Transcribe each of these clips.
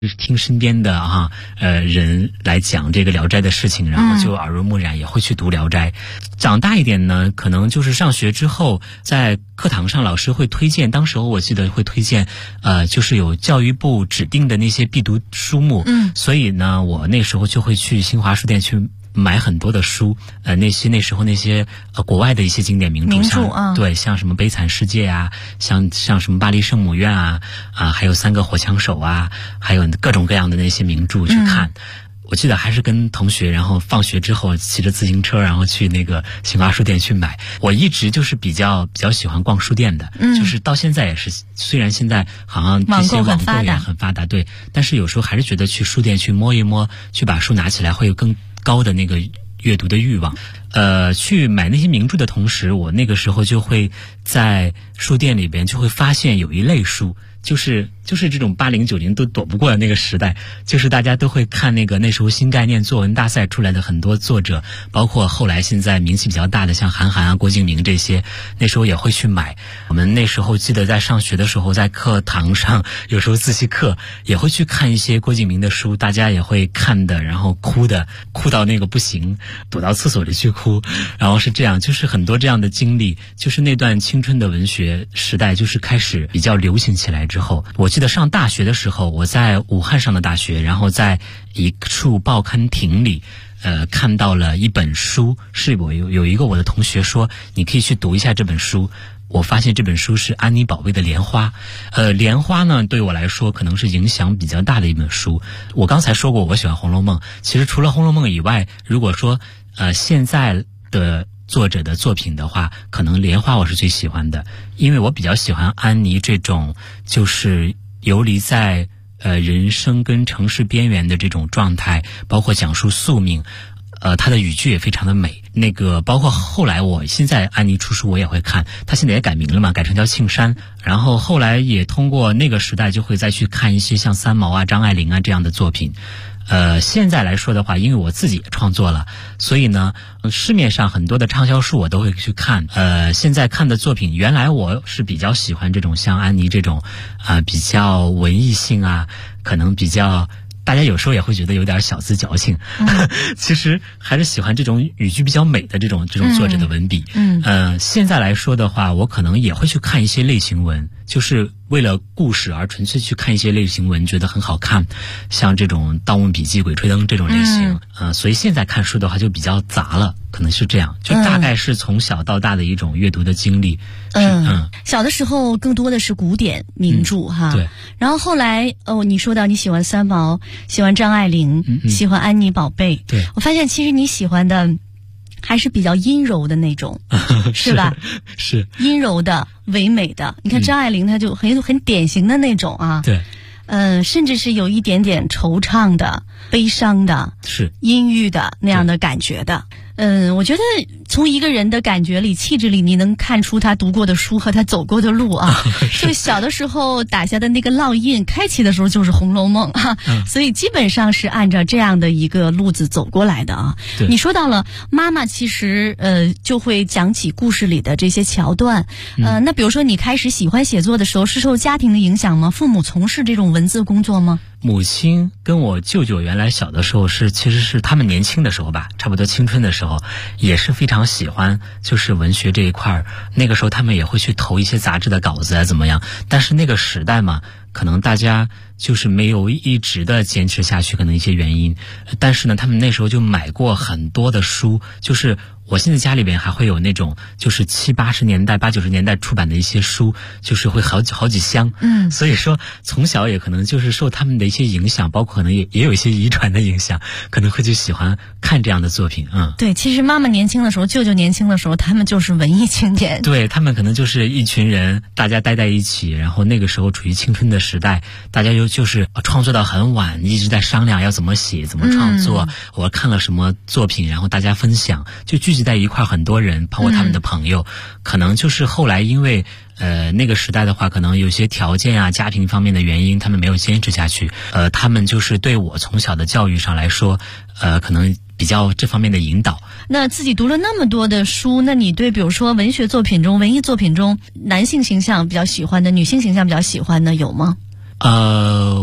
听身边的人来讲这个《聊斋》的事情，然后就耳濡目染，也会去读《聊斋》。长大一点呢，可能就是上学之后，在课堂上老师会推荐，当时候我记得会推荐，就是有教育部指定的那些必读书目。所以呢，我那时候就会去新华书店去买很多的书，那时候那些国外的一些经典名著啊，对，像什么《悲惨世界》啊，像什么《巴黎圣母院》啊，还有《三个火枪手》啊，还有各种各样的那些名著去看。我记得还是跟同学，然后放学之后骑着自行车，然后去那个新华书店去买。我一直就是比较喜欢逛书店的，就是到现在也是，虽然现在好像这些网购也很发达，对，但是有时候还是觉得去书店去摸一摸，去把书拿起来会有更高的那个阅读的欲望。去买那些名著的同时，我那个时候就会在书店里边就会发现有一类书，就是这种80、90都躲不过的那个时代，就是大家都会看那时候新概念作文大赛出来的很多作者，包括后来现在名气比较大的像韩寒啊、郭敬明这些，那时候也会去买。我们那时候记得在上学的时候，在课堂上有时候自习课也会去看一些郭敬明的书，大家也会看的，然后哭到那个不行，躲到厕所里去哭，然后是这样，就是很多这样的经历，就是那段青春的文学时代就是开始比较流行起来之后。我记得上大学的时候，我在武汉上的大学，然后在一处报刊亭里看到了一本书，是我有一个我的同学说你可以去读一下这本书。我发现这本书是安妮宝贝的《莲花》。莲花呢对我来说可能是影响比较大的一本书。我刚才说过我喜欢《红楼梦》，其实除了《红楼梦》以外，如果说现在的作者的作品的话，可能《莲花》我是最喜欢的，因为我比较喜欢安妮这种就是游离在人生跟城市边缘的这种状态，包括讲述宿命。他的语句也非常的美，包括后来我现在安妮出书我也会看，他现在也改名了嘛，改成叫庆山，然后后来也通过那个时代就会再去看一些像三毛啊、张爱玲啊这样的作品。现在来说的话，因为我自己也创作了，所以呢市面上很多的畅销书我都会去看。现在看的作品，原来我是比较喜欢这种像安妮这种比较文艺性啊，可能比较大家有时候也会觉得有点小资矫情，其实还是喜欢这种语句比较美的这种作者的文笔。现在来说的话，我可能也会去看一些类型文，就是为了故事而纯粹去看一些类型文，觉得很好看，像这种《盗墓笔记》《鬼吹灯》这种类型。所以现在看书的话就比较杂了，可能是这样，就大概是从小到大的一种阅读的经历。 小的时候更多的是古典名著哈， 对。 然后后来你说到你喜欢三毛，喜欢张爱玲，喜欢安妮宝贝， 对， 我发现其实你喜欢的还是比较阴柔的那种，是吧？ 是阴柔的、唯美的。你看张爱玲，她就很典型的那种啊。 对。 甚至是有一点点惆怅的、悲伤的、 是阴郁的那样的感觉的。我觉得从一个人的感觉里、气质里，你能看出他读过的书和他走过的路啊。所以小的时候打下的那个烙印，开启的时候就是《红楼梦》啊。所以基本上是按照这样的一个路子走过来的啊。你说到了妈妈，其实就会讲起故事里的这些桥段。那比如说你开始喜欢写作的时候，是受家庭的影响吗？父母从事这种文字工作吗？ 母亲跟我舅舅原来小的时候其实是他们年轻的时候吧，差不多青春的时候，也是非常喜欢就是文学这一块。那个时候他们也会去投一些杂志的稿子啊怎么样，但是那个时代嘛，可能大家就是没有一直的坚持下去，可能一些原因。但是呢，他们那时候就买过很多的书，就是我现在家里边还会有那种就是70、80年代、80、90年代出版的一些书，就是会好几箱。所以说从小也可能就是受他们的一些影响，包括可能也有一些遗传的影响，可能会就喜欢看这样的作品。 对，其实妈妈年轻的时候，舅舅年轻的时候，他们就是文艺青年。 对，他们可能就是一群人，大家待在一起，然后那个时候处于青春的时代，大家就是创作到很晚，一直在商量要怎么写、怎么创作。我看了什么作品，然后大家分享，就聚集在一块，很多人，包括他们的朋友。可能就是后来因为那个时代的话，可能有些条件啊、家庭方面的原因，他们没有坚持下去。他们就是对我从小的教育上来说，可能比较这方面的引导。 那自己读了那么多的书，那你对比如说文艺作品中男性形象比较喜欢的，女性形象比较喜欢的有吗？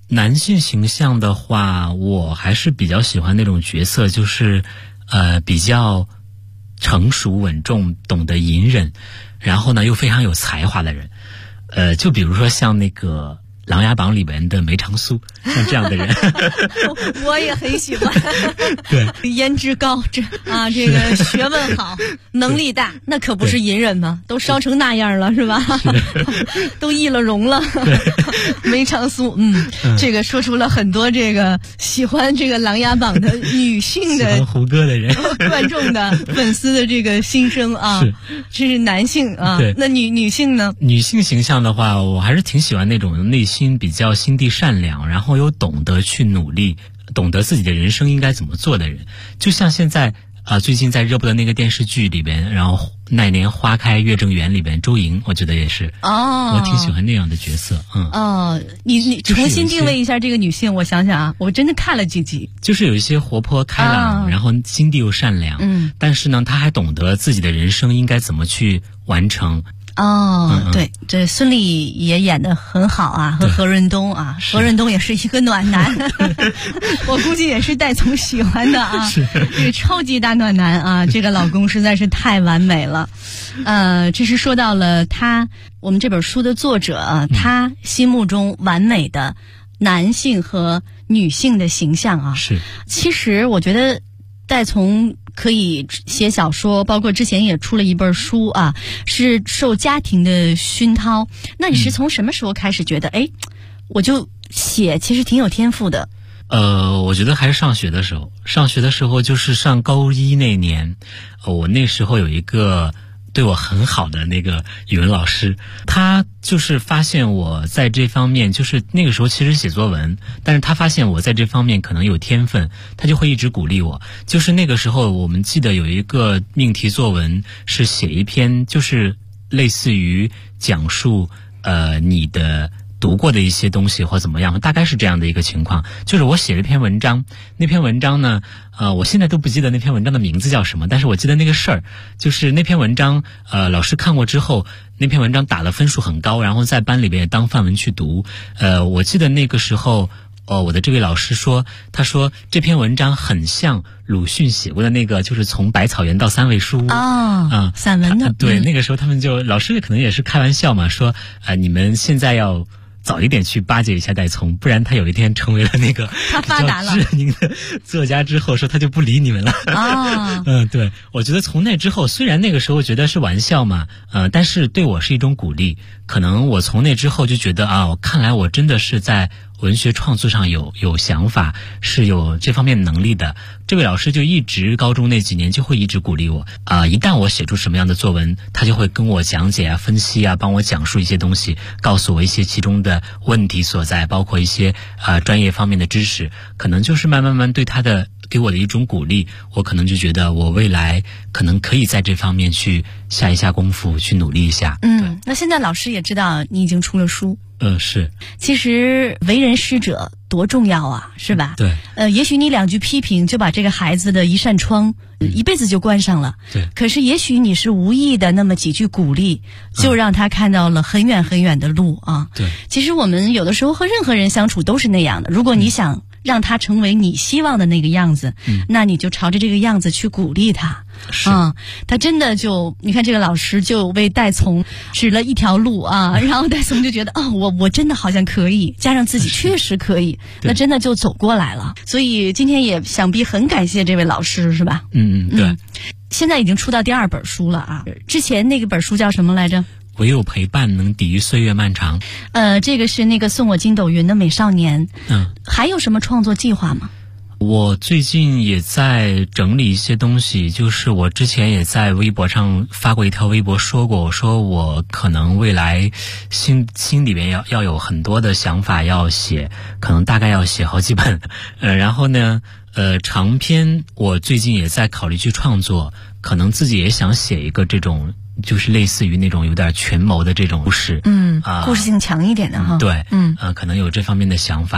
男性形象的话，我还是比较喜欢那种角色，就是比较成熟稳重，懂得隐忍，然后呢又非常有才华的人。就比如说像那个《琅琊榜》里边的梅长苏，像这样的人我也很喜欢。 对， 颜值高，这个学问好，能力大，那可不是隐忍吗？都烧成那样了，是吧？都易了容了。梅长苏，这个说出了很多这个喜欢这个《琅琊榜》的女性的喜欢胡歌的人观众的粉丝的这个心声啊。这是男性啊。 对， 那女性呢？ 女性形象的话，我还是挺喜欢那种内心比较心地善良，然后又懂得去努力，懂得自己的人生应该怎么做的人。就像现在最近在热播的那个电视剧里边，然后那年花开月正圆里边，周莹我觉得也是我挺喜欢那样的角色。 你重新定位一下这个女性，我想想啊，我真的看了几集， 就是有一些活泼开朗，然后心地又善良，但是呢她还懂得自己的人生应该怎么去完成。 对，这孙俪也演得很好啊，和何润东啊，何润东也是一个暖男，我估计也是戴总喜欢的啊，这个超级大暖男啊，这个老公实在是太完美了。这是说到了我们这本书的作者他心目中完美的男性和女性的形象啊。 是， 其实我觉得戴从可以写小说，包括之前也出了一本书啊，是受家庭的熏陶。那你是从什么时候开始觉得我就写其实挺有天赋的？ 我觉得还是上学的时候就是上高一那年，我那时候有一个对我很好的那个语文老师，他就是发现我在这方面，就是那个时候其实写作文，但是他发现我在这方面可能有天分，他就会一直鼓励我。就是那个时候我们记得有一个命题作文是写一篇，就是类似于讲述你的读过的一些东西或怎么样，大概是这样的一个情况。就是我写了一篇文章，那篇文章呢我现在都不记得那篇文章的名字叫什么，但是我记得那个事儿，就是那篇文章老师看过之后，那篇文章打了分数很高，然后在班里边也当范文去读。我记得那个时候我的这位老师说，他说这篇文章很像鲁迅写过的那个，就是从百草园到三味书屋散文的。 对，那个时候他们老师可能也是开玩笑嘛，说你们现在要早一点去巴结一下戴从，不然他有一天成为了那个他发达了知名的作家之后，说他就不理你们了。对，我觉得从那之后，虽然那个时候觉得是玩笑嘛，但是对我是一种鼓励。可能我从那之后就觉得看来我真的是在文学创作上有想法，是有这方面能力的。这位老师就一直高中那几年就会一直鼓励我一旦我写出什么样的作文，他就会跟我讲解分析帮我讲述一些东西，告诉我一些其中的问题所在，包括一些专业方面的知识。可能就是慢慢对他的给我的一种鼓励，我可能就觉得我未来可能可以在这方面去下一下功夫，去努力一下。 那现在老师也知道你已经出了书。 是。 其实为人师者多重要啊，是吧？ 对。 也许你2句批评就把这个孩子的一扇窗一辈子就关上了。 对。 可是也许你是无意的那么几句鼓励，就让他看到了很远很远的路啊。 对。 其实我们有的时候和任何人相处都是那样的，如果你想让他成为你希望的那个样子，那你就朝着这个样子去鼓励他。他真的你看这个老师就为戴从指了一条路然后戴从就觉得我真的好像可以，加上自己确实可以，那真的就走过来了。所以今天也想必很感谢这位老师，是吧？ 对。 现在已经出到第2本书了之前那个本书叫什么来着？ 唯有陪伴能抵御岁月漫长。 这个是那个送我筋斗云的美少年。还有什么创作计划吗？ 我最近也在整理一些东西，就是我之前也在微博上发过一条微博说过，我说我可能未来心里边要有很多的想法要写，可能大概要写好几本。然后呢长篇我最近也在考虑去创作，可能自己也想写一个这种就是类似于那种有点权谋的这种故事， 故事性强一点的哈。 对，可能有这方面的想法。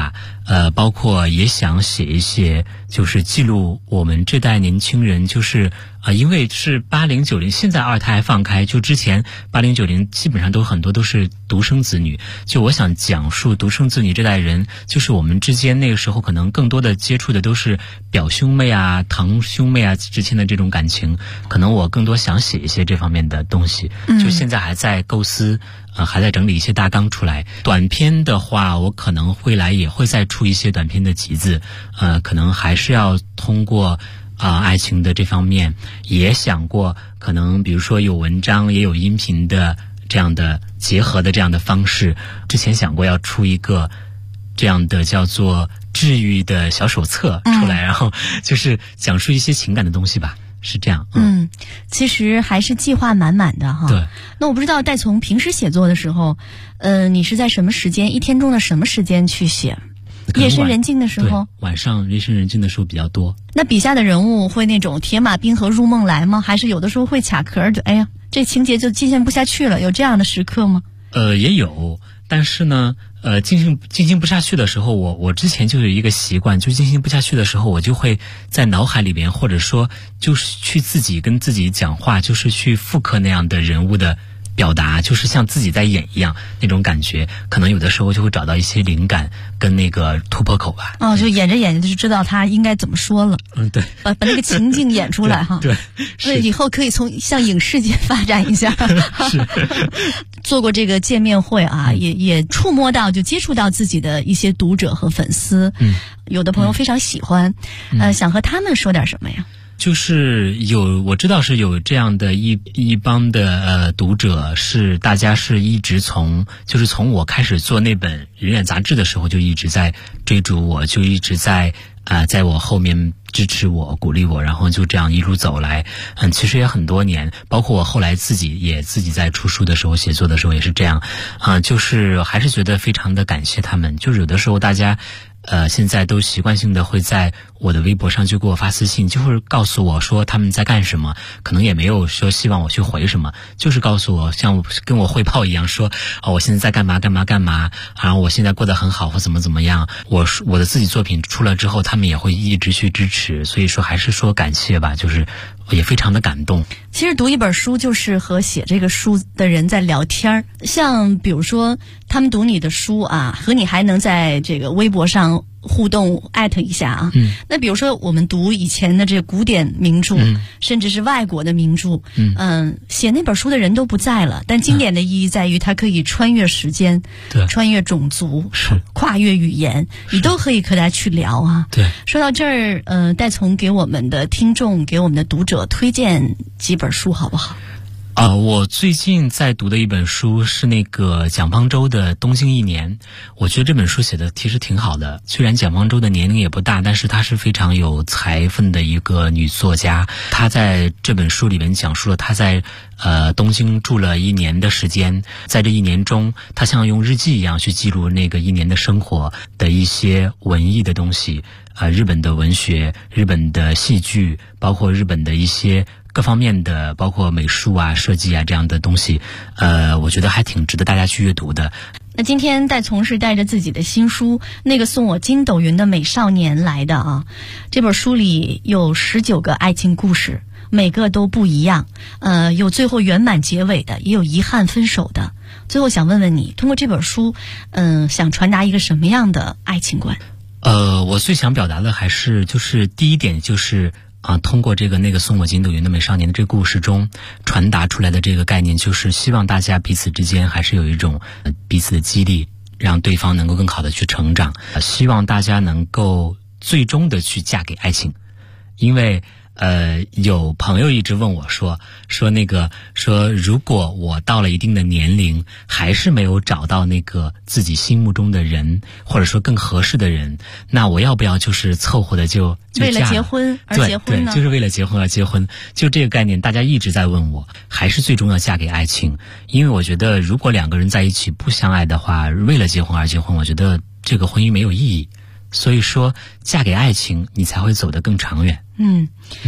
包括也想写一些，就是记录我们这代年轻人，就是因为是80、90，现在二胎放开，就之前80、90基本上都很多都是独生子女，就我想讲述独生子女这代人，就是我们之间那个时候可能更多的接触的都是表兄妹啊、堂兄妹啊之间的这种感情，可能我更多想写一些这方面的东西，就现在还在构思。还在整理一些大纲出来。短篇的话，我可能未来也会再出一些短篇的集子，可能还是要通过爱情的这方面，也想过可能比如说有文章也有音频的这样的结合的这样的方式。之前想过要出一个这样的叫做治愈的小手册出来，然后就是讲述一些情感的东西吧。是这样， 其实还是计划满满的哈。 对， 那我不知道戴从平时写作的时候，你是在什么时间，一天中的什么时间去写？夜深人静的时候？ 晚上夜深人静的时候比较多。 那笔下的人物会那种铁马冰河入梦来吗？还是有的时候会卡壳，就哎呀，这情节就进行不下去了？有这样的时刻吗？ 也有，但是呢。进行不下去的时候，我之前就有一个习惯，就进行不下去的时候，我就会在脑海里边，或者说就是去自己跟自己讲话，就是去复刻那样的人物的表达，就是像自己在演一样那种感觉，可能有的时候就会找到一些灵感跟那个突破口吧。 就演着演着就知道他应该怎么说了。 对， 把那个情境演出来哈。 对， 所以以后可以向影视界发展一下。 是。 做过这个见面会啊，也触摸到就接触到自己的一些读者和粉丝。有的朋友非常喜欢，想和他们说点什么呀？ 就是我知道是有这样的一帮的读者，是大家是一直从我开始做那本人眼杂志的时候就一直在追逐我，就一直在我后面支持我鼓励我，然后就这样一路走来。其实也很多年，包括我后来自己在出书的时候写作的时候也是这样。就是还是觉得非常的感谢他们。就是有的时候大家现在都习惯性的会在我的微博上就给我发私信，就会告诉我说他们在干什么，可能也没有说希望我去回什么，就是告诉我像跟我汇报一样说我现在在干嘛，然后我现在过得很好或怎么样。我的自己作品出了之后，他们也会一直去支持，所以说还是说感谢吧，就是也非常的感动。 其实读一本书就是和写这个书的人在聊天，像比如说他们读你的书啊，和你还能在这个微博上互动艾特一下啊。那比如说我们读以前的这个古典名著，甚至是外国的名著，写那本书的人都不在了，但经典的意义在于它可以穿越时间，穿越种族，跨越语言，你都可以和他去聊啊。 对， 说到这儿，戴从给我们的听众，给我们的读者推荐几本书好不好？ 我最近在读的一本书是那个蒋方舟的《东京一年》，我觉得这本书写的其实挺好的。虽然蒋方舟的年龄也不大，但是她是非常有才分的一个女作家。她在这本书里面讲述了她在东京住了1年的时间，在这1年中，她像用日记一样去记录那个1年的生活的一些文艺的东西，日本的文学、日本的戏剧，包括日本的一些各方面的，包括美术啊、设计啊这样的东西，我觉得还挺值得大家去阅读的。 那今天戴从是带着自己的新书《那个送我筋斗云的美少年》来的啊。这本书里有19个爱情故事，每个都不一样，有最后圆满结尾的，也有遗憾分手的。最后想问问你，通过这本书，想传达一个什么样的爱情观？ 我最想表达的还是就是第一点就是通过那个送我筋斗云的美少年的这个故事中传达出来的这个概念，就是希望大家彼此之间还是有一种彼此的激励，让对方能够更好的去成长。希望大家能够最终的去嫁给爱情。因为有朋友一直问我说如果我到了一定的年龄还是没有找到那个自己心目中的人，或者说更合适的人，那我要不要就是凑合的就为了结婚而结婚呢？ 对，就是为了结婚而结婚，就这个概念大家一直在问我，还是最终要嫁给爱情。因为我觉得如果2个人在一起不相爱的话，为了结婚而结婚，我觉得这个婚姻没有意义。所以说嫁给爱情你才会走得更长远。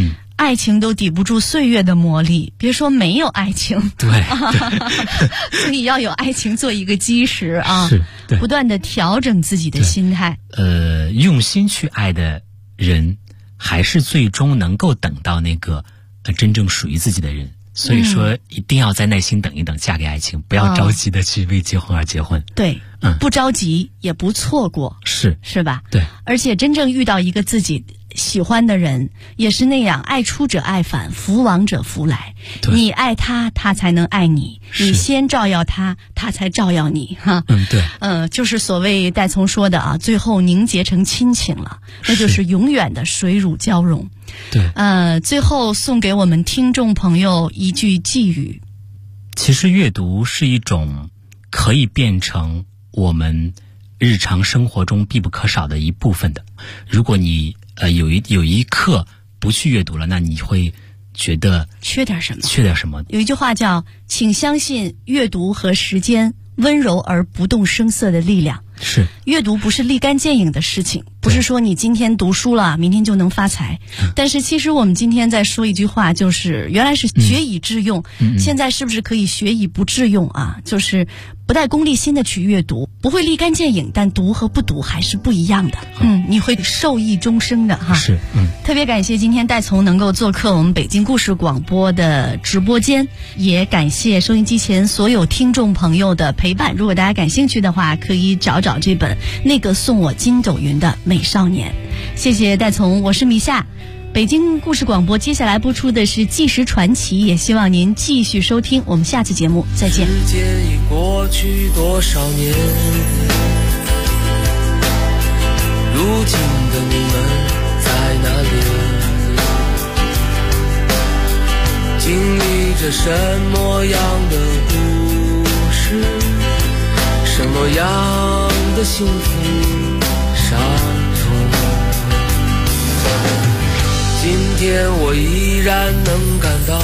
爱情都抵不住岁月的磨砺，别说没有爱情。 对， 所以要有爱情做一个基石啊， 是，对， 不断的调整自己的心态。 用心去爱的人，还是最终能够等到那个真正属于自己的人。所以说，一定要再耐心等一等，嫁给爱情，不要着急的去为结婚而结婚。 对，不着急也不错过，是吧？ 对， 而且真正遇到一个自己喜欢的人，也是那样，爱出者爱返，福往者福来。你爱他，他才能爱你；你先照耀他，他才照耀你。哈， 对， 就是所谓戴聪说的啊，最后凝结成亲情了，那就是永远的水乳交融。 对， 最后送给我们听众朋友一句寄语： 其实阅读是一种可以变成我们日常生活中必不可少的一部分的。如果你有一刻不去阅读了，那你会觉得缺点什么。有一句话叫请相信阅读和时间温柔而不动声色的力量。 是， 阅读不是立竿见影的事情，不是说你今天读书了明天就能发财。但是其实我们今天在说一句话，就是原来是学以致用，现在是不是可以学以不致用啊？就是不带功利心的去阅读，不会立竿见影，但读和不读还是不一样的。你会受益终生的哈。 是， 特别感谢今天戴聪能够做客我们北京故事广播的直播间，也感谢收音机前所有听众朋友的陪伴。如果大家感兴趣的话，可以找这本那个送我筋斗云的美少年。谢谢戴聪，我是米夏。北京故事广播接下来播出的是纪实传奇，也希望您继续收听，我们下次节目再见。 时间已过去多少年，如今的你们在哪里？经历着什么样的故事，什么样的幸福伤痛？今天我依然能感到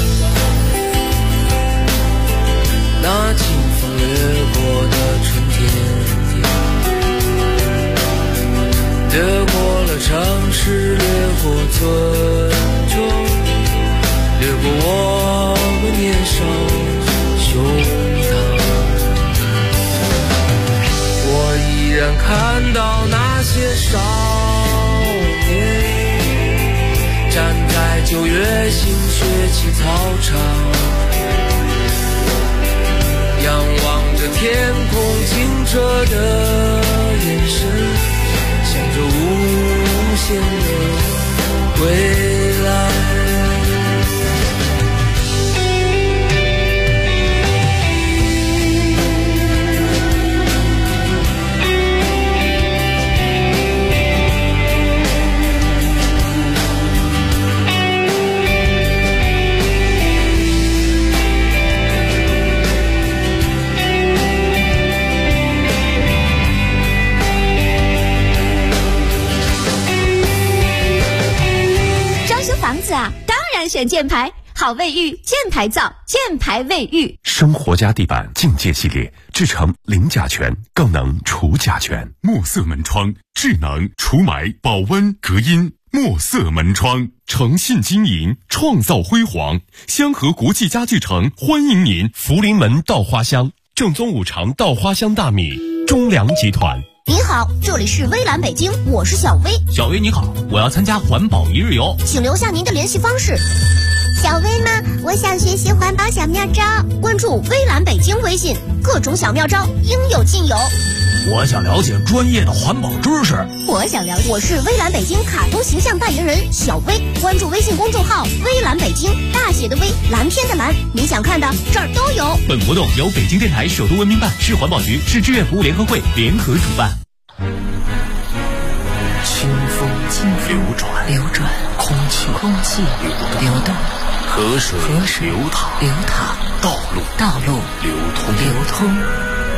那清风掠过的春天，掠过了城市，掠过尊重，掠过我们年少胸膛。我依然看到那些少年站在9月新学期操场，仰望着天空清澈的眼神，向着无限的未来。 房子啊，当然选箭牌，好卫浴，箭牌造，箭牌卫浴。 生活家地板境界系列制成零甲醛，更能除甲醛。墨色门窗，智能除霾、保温、隔音。墨色门窗，诚信经营，创造辉煌。香河国际家具城欢迎您。福临门稻花香，正宗五常稻花香大米，中粮集团。 您好，这里是微蓝北京，我是小薇。 小薇你好，我要参加环保一日游， 请留下您的联系方式。小薇呢，我想学习环保小妙招，关注微蓝北京微信，各种小妙招应有尽有。 我想了解专业的环保知识， 我想了解。我是微蓝北京卡通形象代言人小薇，关注微信公众号微蓝北京，大写的微，蓝天的蓝，你想看的这儿都有。 本活动由北京电台首都文明办、市环保局、市志愿服务联合会联合主办。 清风流转，空气流动，河水流淌，道路流通。